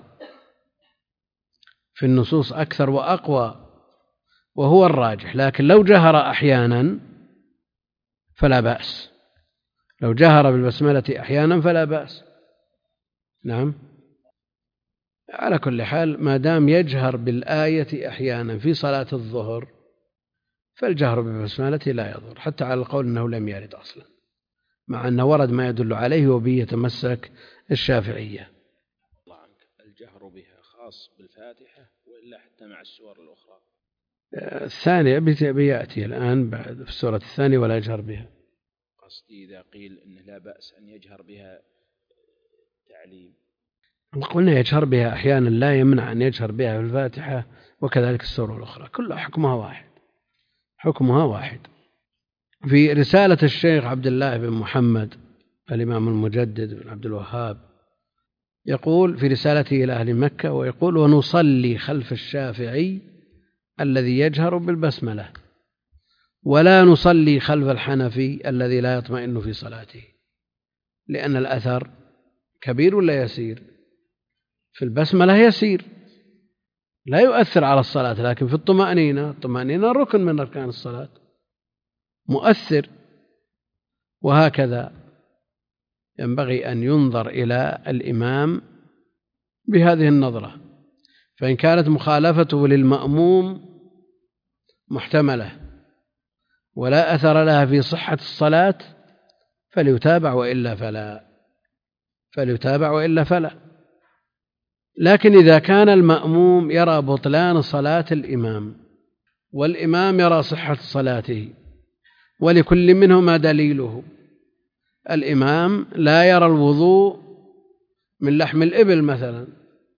في النصوص أكثر وأقوى وهو الراجح. لكن لو جهر أحيانا فلا بأس، لو جهر بالبسملة أحيانا فلا بأس. نعم. على كل حال ما دام يجهر بالآية أحيانا في صلاة الظهر فالجهر بالبسملة لا يضر، حتى على القول أنه لم يرد أصلا، مع أنه ورد ما يدل عليه وبه يتمسك الشافعية. الله عنك، الجهر بها خاص بالفاتحة وإلا حتى مع السور الأخرى؟ الثانية بيأتي الآن بعد في السورة الثانية ولا يجهر بها. قصدي إذا قيل إنه لا بأس أن يجهر بها تعليم، قلنا يجهر بها أحيانا لا يمنع أن يجهر بها في الفاتحة وكذلك السورة الأخرى، كلها حكمها واحد، حكمها واحد. في رسالة الشيخ عبد الله بن محمد الإمام المجدد بن عبد الوهاب يقول في رسالته إلى أهل مكة ويقول: ونصلي خلف الشافعي الذي يجهر بالبسملة، ولا نصلي خلف الحنفي الذي لا يطمئن في صلاته، لأن الأثر كبير ولا يسير؟ في البسملة يسير لا يؤثر على الصلاة، لكن في الطمأنينة، الطمأنينة ركن من أركان الصلاة مؤثر. وهكذا ينبغي أن ينظر إلى الإمام بهذه النظرة، فإن كانت مخالفته للمأموم محتملة ولا أثر لها في صحة الصلاة فليتابع وإلا فلا فليتابع وإلا فلا لكن إذا كان المأموم يرى بطلان صلاة الإمام والإمام يرى صحة صلاته ولكل منهما دليله، الإمام لا يرى الوضوء من لحم الإبل مثلا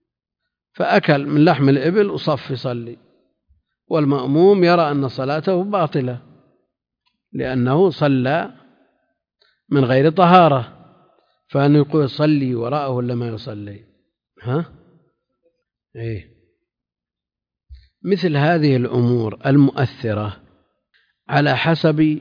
فأكل من لحم الإبل وصف يصلي، والمأموم يرى أن صلاته باطلة لأنه صلى من غير طهارة، فأنه يقول يصلي وراءه ولا ما يصلي؟ ها؟ إيه؟ مثل هذه الأمور المؤثرة على حسب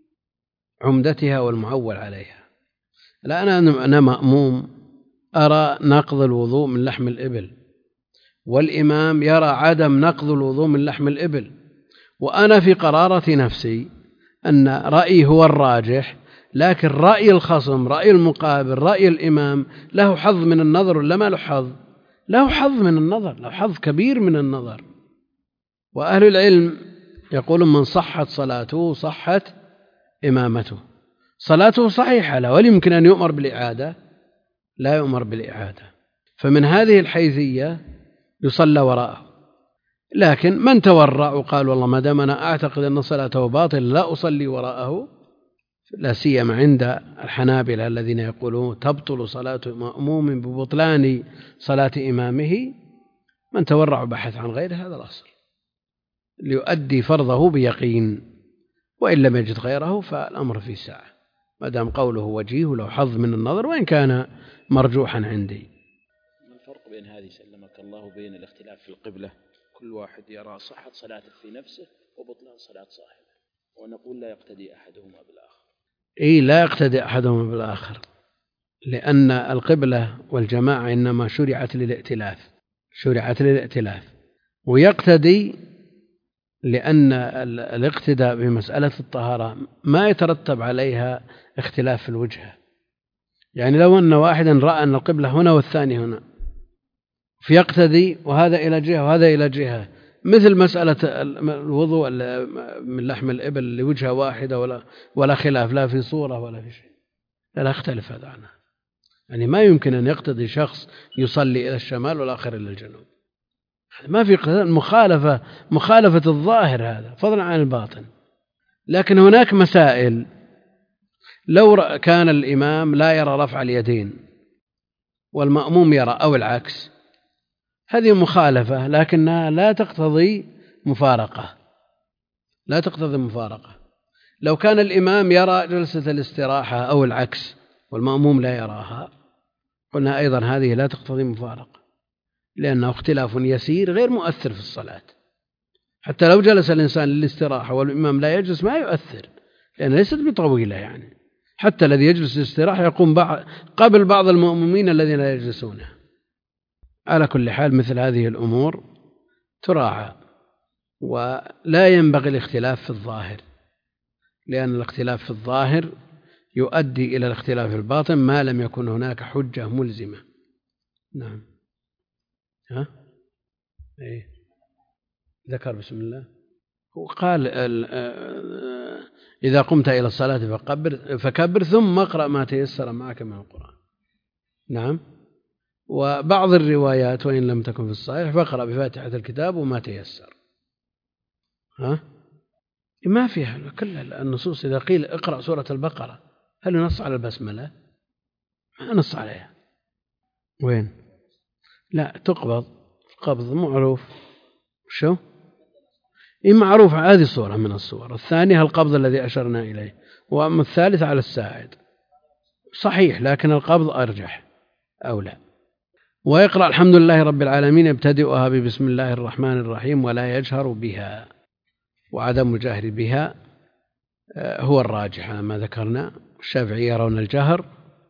عمدتها والمعول عليها. لا أنا أنا مأموم أرى نقض الوضوء من لحم الإبل، والإمام يرى عدم نقض الوضوء من لحم الإبل، وأنا في قرارة نفسي أن رأيي هو الراجح، لكن رأي الخصم، رأي المقابل، رأي الإمام له حظ من النظر ولا ما له حظ؟ له حظ من النظر، له حظ كبير من النظر. وأهل العلم يقولون من صحت صلاته صحت إمامته، صلاته صحيحة لا، ولا يمكن أن يؤمر بالإعادة؟ لا يؤمر بالإعادة. فمن هذه الحيثية يصلى وراءه. لكن من تورع وقال والله ما دام أنا أعتقد أن صلاته باطل لا أصلي وراءه، لا سيما عند الحنابلة الذين يقولون تبطل صلاة مأموم ببطلان صلاة إمامه، من تورع بحث عن غير هذا الأصل ليؤدي فرضه بيقين، وإن لم يجد غيره فالأمر في ساعة، ما دام قوله وجيه له حظ من النظر وإن كان مرجوحا عندي. ما الفرق بين هذه سلمك الله بين الاختلاف في القبلة؟ كل واحد يرى صحة صلاته في نفسه وبطلان صلاة صاحبه، ونقول لا يقتدي أحدهما بالآخر. إيه لا يقتدي أحدهما بالآخر، لأن القبلة والجماعة إنما شرعت للائتلاف، شرعت للائتلاف، ويقتدي لأن الاقتداء بمسألة الطهارة ما يترتب عليها اختلاف في الوجهة. يعني لو أن واحدا رأى أن القبلة هنا والثاني هنا فيقتدي وهذا إلى جهة وهذا إلى جهة، مثل مسألة الوضوء من لحم الإبل لوجهة واحدة ولا ولا خلاف لا في صورة ولا في شيء، لا يختلف هذا عنها. يعني ما يمكن أن يقتدي شخص يصلي إلى الشمال والآخر إلى الجنوب، ما في مخالفة مخالفة الظاهر هذا فضلا عن الباطن. لكن هناك مسائل لو كان الإمام لا يرى رفع اليدين والمأموم يرى أو العكس، هذه مخالفة لكنها لا تقتضي مفارقة، لا تقتضي مفارقة. لو كان الإمام يرى جلسة الاستراحة أو العكس والمأموم لا يراها، قلنا أيضا هذه لا تقتضي مفارقة. لأنه اختلاف يسير غير مؤثر في الصلاة. حتى لو جلس الإنسان للاستراحة والإمام لا يجلس ما يؤثر، لأنها ليست بطويلة يعني. حتى الذي يجلس للاستراحة يقوم بعض قبل بعض المأمومين الذين لا يجلسونه. على كل حال مثل هذه الأمور تراعى، ولا ينبغي الاختلاف في الظاهر، لأن الاختلاف في الظاهر يؤدي إلى الاختلاف في الباطن ما لم يكن هناك حجة ملزمة. نعم. ها؟ إيه؟ ذكر بسم الله. هو قال إذا قمت إلى الصلاة فكبر, فكبر ثم اقرأ ما تيسر معك من القرآن. نعم. وبعض الروايات وإن لم تكن في الصحيح فاقرأ بفاتحة الكتاب وما تيسر. ها؟ ما فيها كل النصوص. إذا قيل اقرأ سورة البقرة هل ينص على البسملة؟ ما نص عليها. وين؟ لا، تقبض قبض معروف. شو؟ إيه معروف، هذه صورة من الصور. الثانية القبض الذي أشرنا إليه، وأما الثالث على الساعد. صحيح، لكن القبض أرجح أو لا. ويقرأ الحمد لله رب العالمين يبتدئها ببسم الله الرحمن الرحيم ولا يجهر بها، وعدم الجهر بها هو الراجح ما ذكرنا. الشافعي يرون الجهر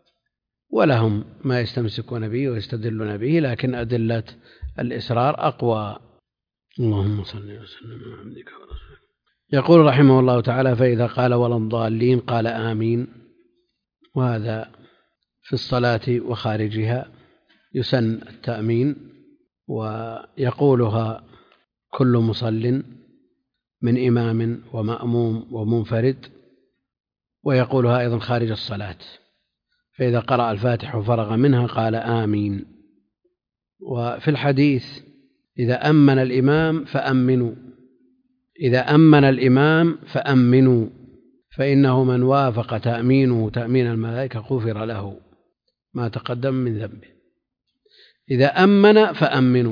ولهم ما يستمسكون به ويستدلون به، لكن أدلة الإسرار أقوى. اللهم صل وسلم على عبدك ورسولك. يقول رحمه الله تعالى: فإذا قال ولا الضالين قال آمين. وهذا في الصلاة وخارجها يسن التأمين، ويقولها كل مصل من إمام ومأموم ومنفرد، ويقولها أيضا خارج الصلاة. فإذا قرأ الفاتح وفرغ منها قال آمين. وفي الحديث: إذا أمن الإمام فأمنوا، إذا أمن الإمام فأمنوا، فإنه من وافق تأمينه تأمين الملائكة غفر له ما تقدم من ذنبه. إذا أمن فأمنوا.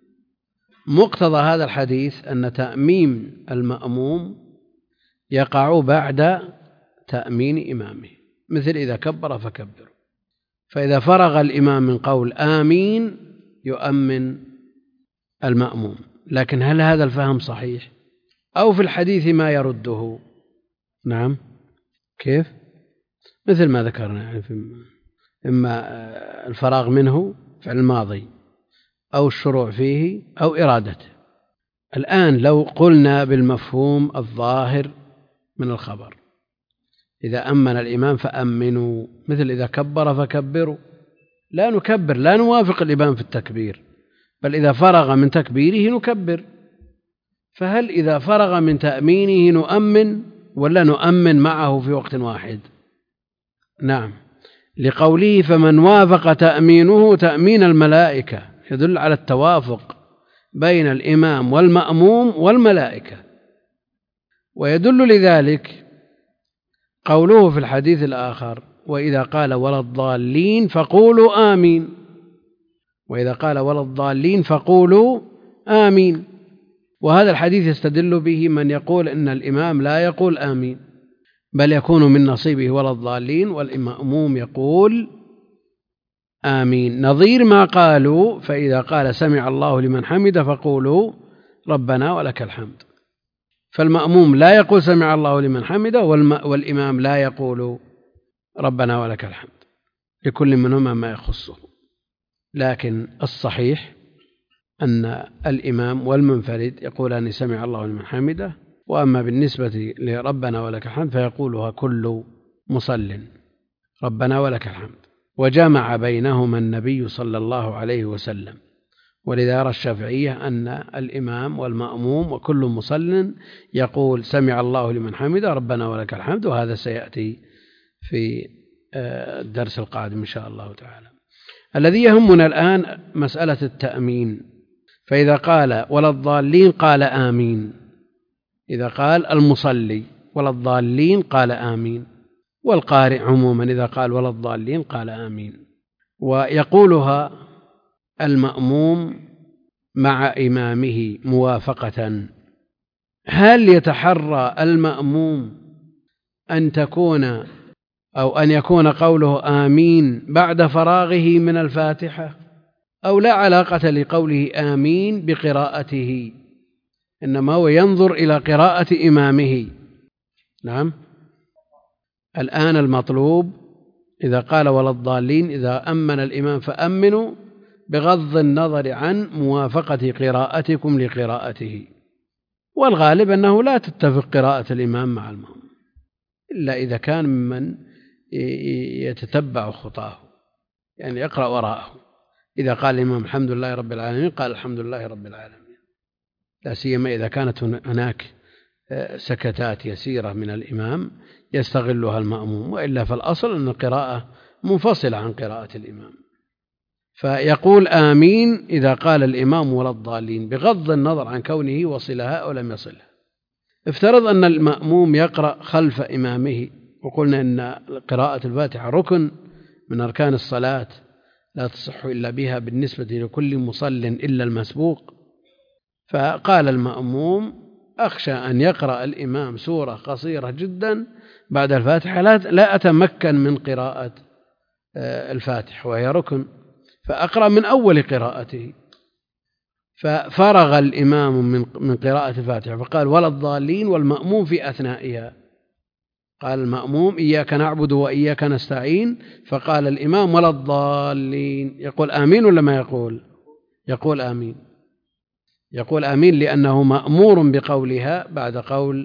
مقتضى هذا الحديث أن تأمين المأموم يقع بعد تأمين إمامه، مثل إذا كبر فكبروا. فإذا فرغ الإمام من قول آمين يؤمن المأموم. لكن هل هذا الفهم صحيح؟ أو في الحديث ما يرده؟ نعم. كيف؟ مثل ما ذكرنا يعني، إما الفراغ منه فعل الماضي أو الشروع فيه أو إرادته. الآن لو قلنا بالمفهوم الظاهر من الخبر: إذا أمن الإمام فأمنوا، مثل إذا كبر فكبروا، لا نكبر، لا نوافق الإمام في التكبير، بل إذا فرغ من تكبيره نكبر. فهل إذا فرغ من تأمينه نؤمن ولا نؤمن معه في وقت واحد؟ نعم، لقوله فمن وافق تأمينه تأمين الملائكة، يدل على التوافق بين الإمام والمأموم والملائكة. ويدل لذلك قوله في الحديث الآخر: وإذا قال ولا الضالين فقولوا آمين. وإذا قال ولا الضالين فقولوا آمين. وهذا الحديث يستدل به من يقول إن الإمام لا يقول آمين، بل يكون من نصيبه ولا الضالين والمأموم يقول آمين، نظير ما قالوا فإذا قال سمع الله لمن حمد فقولوا ربنا ولك الحمد. فالمأموم لا يقول سمع الله لمن حمد، والإمام لا يقول ربنا ولك الحمد، لكل منهما ما يخصه. لكن الصحيح أن الإمام والمنفرد يقولان سمع الله لمن حمده، وأما بالنسبة لربنا ولك الحمد فيقولها كل مصل ربنا ولك الحمد. وجمع بينهما النبي صلى الله عليه وسلم، ولذا يرى الشافعية أن الإمام والمأموم وكل مصل يقول سمع الله لمن حمده ربنا ولك الحمد، وهذا سيأتي في الدرس القادم إن شاء الله تعالى. الذي يهمنا الآن مسألة التأمين. فإذا قال ولا الضالين قال آمين، إذا قال المصلي ولا الضالين قال آمين، والقارئ عموما إذا قال ولا الضالين قال آمين. ويقولها المأموم مع إمامه موافقة. هل يتحرى المأموم أن تكون أو أن يكون قوله آمين بعد فراغه من الفاتحة، أو لا علاقة لقوله آمين بقراءته، إنما هو ينظر إلى قراءة إمامه. نعم. الآن المطلوب إذا قال ولا الضالين إذا أمن الإمام فأمنوا بغض النظر عن موافقة قراءتكم لقراءته، والغالب أنه لا تتفق قراءة الإمام مع المأموم إلا إذا كان ممن يتتبع خطاه، يعني يقرأ وراءه. إذا قال الإمام الحمد لله رب العالمين قال الحمد لله رب العالمين، لا سيما إذا كانت هناك سكتات يسيرة من الإمام يستغلها المأموم، وإلا فالأصل أن القراءة منفصلة عن قراءة الإمام. فيقول آمين إذا قال الإمام ولا الضالين بغض النظر عن كونه وصلها أو لم يصلها. افترض أن المأموم يقرأ خلف إمامه، وقلنا أن قراءة الفاتحة ركن من أركان الصلاة لا تصح إلا بها بالنسبة لكل مصل إلا المسبوق. فقال المأموم أخشى أن يقرأ الإمام سورة قصيرة جدا بعد الفاتحة لا أتمكن من قراءة الفاتحة وهي ركن، فأقرأ من أول قراءته. ففرغ الإمام من قراءة الفاتحة فقال ولا الضالين والمأموم في أثنائها. قال المأموم إياك نعبد وإياك نستعين، فقال الإمام ولا الضالين. يقول آمين ولا ما يقول؟ يقول آمين. يقول آمين لأنه مأمور بقولها بعد قول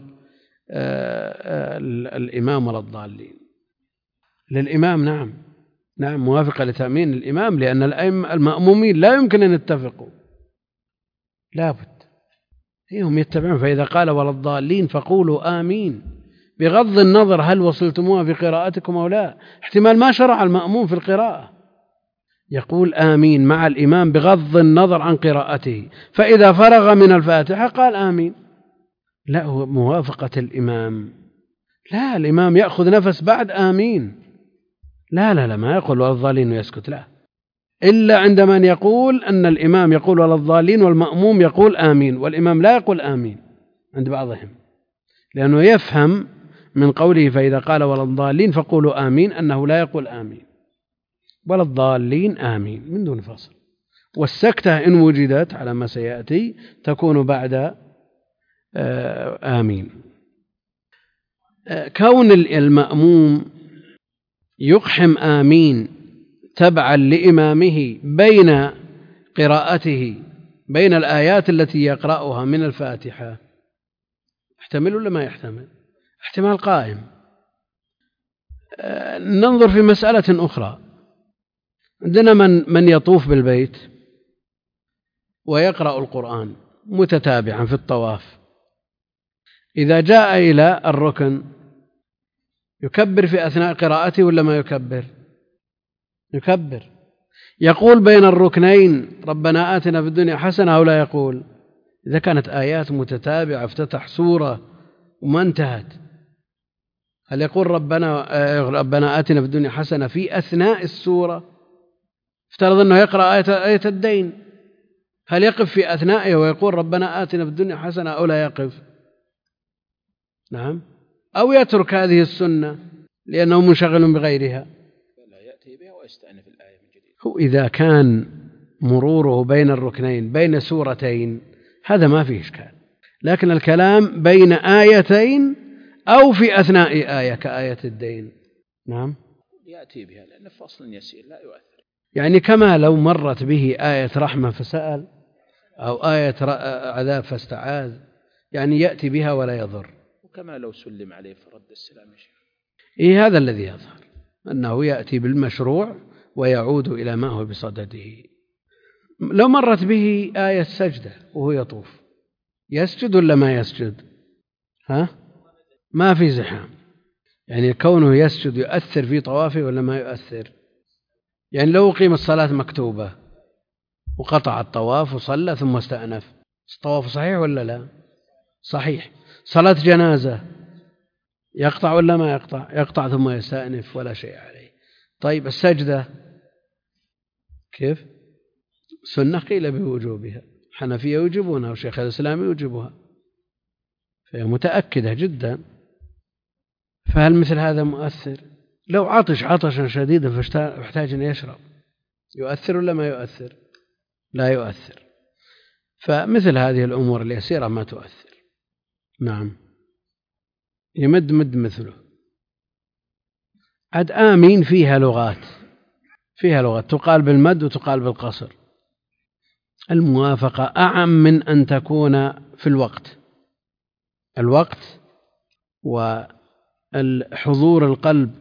الإمام ولا الضالين. للإمام نعم نعم موافقة لتأمين الإمام، لأن المأمومين لا يمكن أن يتفقوا، لا بد هم يتبعون. فإذا قال ولا الضالين فقولوا آمين بغض النظر هل وصلتموها في قراءتكم أو لا. احتمال ما شرع المأموم في القراءة، يقول آمين مع الإمام بغض النظر عن قراءته، فإذا فرغ من الفاتحة قال آمين. لا، هو موافقة الإمام. لا، الإمام يأخذ نفس بعد آمين. لا لا لا ما يقول ولا الضالين ويسكت، لا، إلا عندما يقول أن الإمام يقول ولا الضالين والمأموم يقول آمين، والإمام لا يقول آمين عند بعضهم، لأنه يفهم من قوله فإذا قال ولا الضالين فقولوا آمين أنه لا يقول آمين، ولا الضالين آمين من دون فصل. والسكتة إن وجدت على ما سيأتي تكون بعد آمين. كون المأموم يقحم آمين تبعا لإمامه بين قراءته بين الآيات التي يقرأها من الفاتحة يحتمل ولا ما يحتمل؟ احتمال قائم. ننظر في مسألة أخرى. عندنا من من يطوف بالبيت ويقرأ القرآن متتابعا في الطواف، إذا جاء إلى الركن يكبر في أثناء قراءته ولا ما يكبر؟ يكبر. يقول بين الركنين ربنا آتنا في الدنيا حسنة أو لا يقول؟ إذا كانت آيات متتابعة افتتح سورة وما انتهت، هل يقول ربنا ربنا آتنا في الدنيا حسنة في أثناء السورة؟ افترض أنه يقرأ آية, آية الدين، هل يقف في أثنائه ويقول ربنا آتنا في الدنيا حسنة أو لا يقف؟ نعم. أو يترك هذه السنة لأنه منشغل بغيرها؟ لا، يأتي بها ويستأنف الآية من جديد. هو إذا كان مروره بين الركنين بين سورتين هذا ما فيه إشكال، لكن الكلام بين آيتين أو في أثناء آية كآية الدين. نعم. يأتي بها لأن فصل يسير لا يؤثر، يعني كما لو مرت به آية رحمة فسأل أو آية عذاب فاستعاذ، يعني يأتي بها ولا يضر. وكما لو سلم عليه فرد السلام. إيه هذا الذي يظهر أنه يأتي بالمشروع ويعود إلى ما هو بصدده. لو مرت به آية سجدة وهو يطوف يسجد ولا ما يسجد؟ ها؟ ما في زحام، يعني كونه يسجد يؤثر في طوافه ولا ما يؤثر؟ يعني لو قيم الصلاة مكتوبة وقطع الطواف وصلى ثم استأنف، الطواف صحيح ولا لا؟ صحيح. صلاة جنازة يقطع ولا ما يقطع؟ يقطع ثم يستأنف ولا شيء عليه. طيب السجدة كيف؟ سنة قيل بوجوبها، حنفية يوجبونها وشيخ الإسلام يوجبها، فهي متأكدة جدا. فهل مثل هذا مؤثر؟ لو عطش عطشا شديدا فاحتاج أن يشرب يؤثر ولا ما يؤثر؟ لا يؤثر. فمثل هذه الأمور اليسيرة ما تؤثر. نعم. يمد مد مثله. عد آمين فيها لغات فيها لغات تقال بالمد وتقال بالقصر. الموافقة أعم من أن تكون في الوقت الوقت والحضور القلب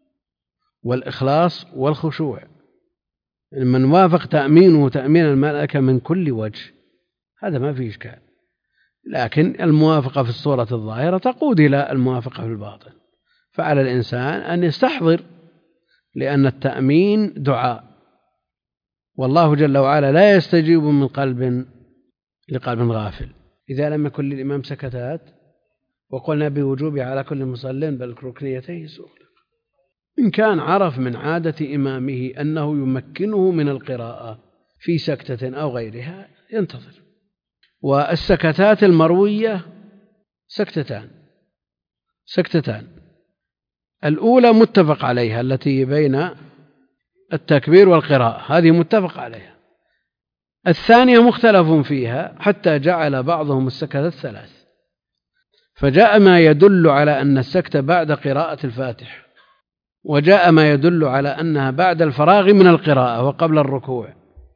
والإخلاص والخشوع. من وافق تأمينه تأمين الملائكة من كل وجه، هذا ما فيه إشكال. لكن الموافقة في الصورة الظاهرة تقود إلى الموافقة في الباطن، فعلى الإنسان أن يستحضر، لأن التأمين دعاء، والله جل وعلا لا يستجيب من قلب لقلب غافل. إذا لم يكن للإمام سكتات وقلنا بوجوب على كل مصل بل ركنيتيه سؤلق. إن كان عرف من عادة إمامه أنه يمكنه من القراءة في سكتة أو غيرها ينتظر. والسكتات المروية سكتتان سكتتان الأولى متفق عليها التي بين التكبير والقراءة، هذه متفق عليها. الثانية مختلف فيها حتى جعل بعضهم السكتات ثلاث، فجاء ما يدل على أن السكتة بعد قراءة الفاتحة، وجاء ما يدل على أنها بعد الفراغ من القراءة وقبل الركوع.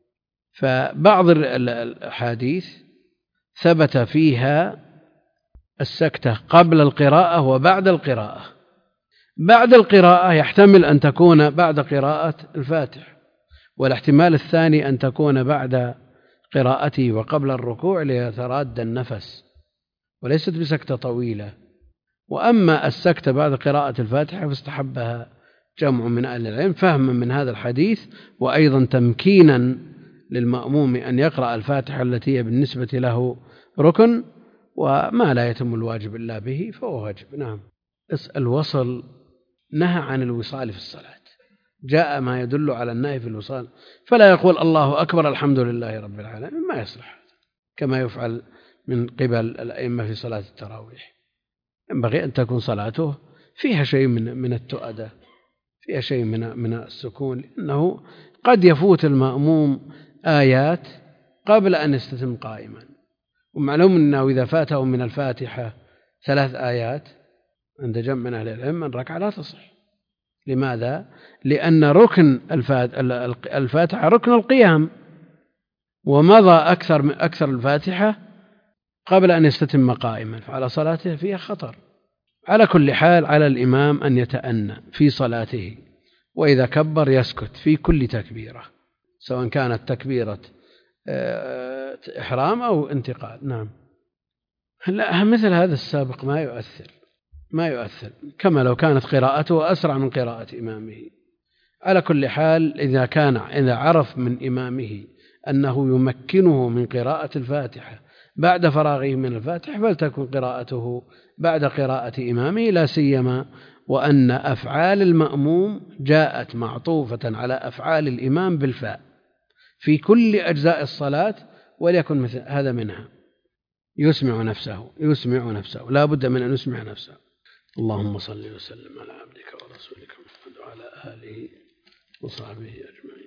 فبعض الأحاديث ثبت فيها السكتة قبل القراءة وبعد القراءة. بعد القراءة يحتمل أن تكون بعد قراءة الفاتحة، والاحتمال الثاني أن تكون بعد قراءته وقبل الركوع ليتراد النفس، وليست بسكتة طويلة. وأما السكتة بعد قراءة الفاتحة فاستحبها جمع من أهل العلم فهما من هذا الحديث، وأيضا تمكينا للمأموم أن يقرأ الفاتحة التي هي بالنسبة له ركن، وما لا يتم الواجب إلا به فهو واجب. نعم. الوصل نهى عن الوصال في الصلاة، جاء ما يدل على النهي في الوصال، فلا يقول الله أكبر الحمد لله رب العالمين، ما يصلح كما يفعل من قبل الأئمة في صلاة التراويح. ينبغي أن تكون صلاته فيها شيء من من التؤدة، فيها شيء من من السكون، لأنه قد يفوت المأموم آيات قبل أن يستتم قائما، ومعلوم أنه إذا فاته من الفاتحة ثلاث آيات عند جمع من أهل العلم الركعة لا تصح. لماذا؟ لأن ركن الفاتحة ركن القيام، ومضى أكثر من أكثر الفاتحة قبل أن يستتم قائما، فعلى صلاته فيها خطر. على كل حال على الإمام أن يتأنى في صلاته، وإذا كبر يسكت في كل تكبيرة، سواء كانت تكبيرة إحرام أو انتقال. نعم. لا، مثل هذا السابق ما يؤثر ما يؤثر كما لو كانت قراءته أسرع من قراءة إمامه. على كل حال إذا كان إذا عرف من إمامه أنه يمكنه من قراءة الفاتحة بعد فراغه من الفاتحة فلتكن قراءته بعد قراءة إمامه، لا سيما وأن أفعال المأموم جاءت معطوفة على أفعال الإمام بالفاء في كل أجزاء الصلاة، وليكن مثل هذا منها. يسمع نفسه يسمع نفسه لا بد من أن يسمع نفسه. اللهم صل وسلم على عبدك ورسولك محمد وعلى آله وصحبه أجمعين.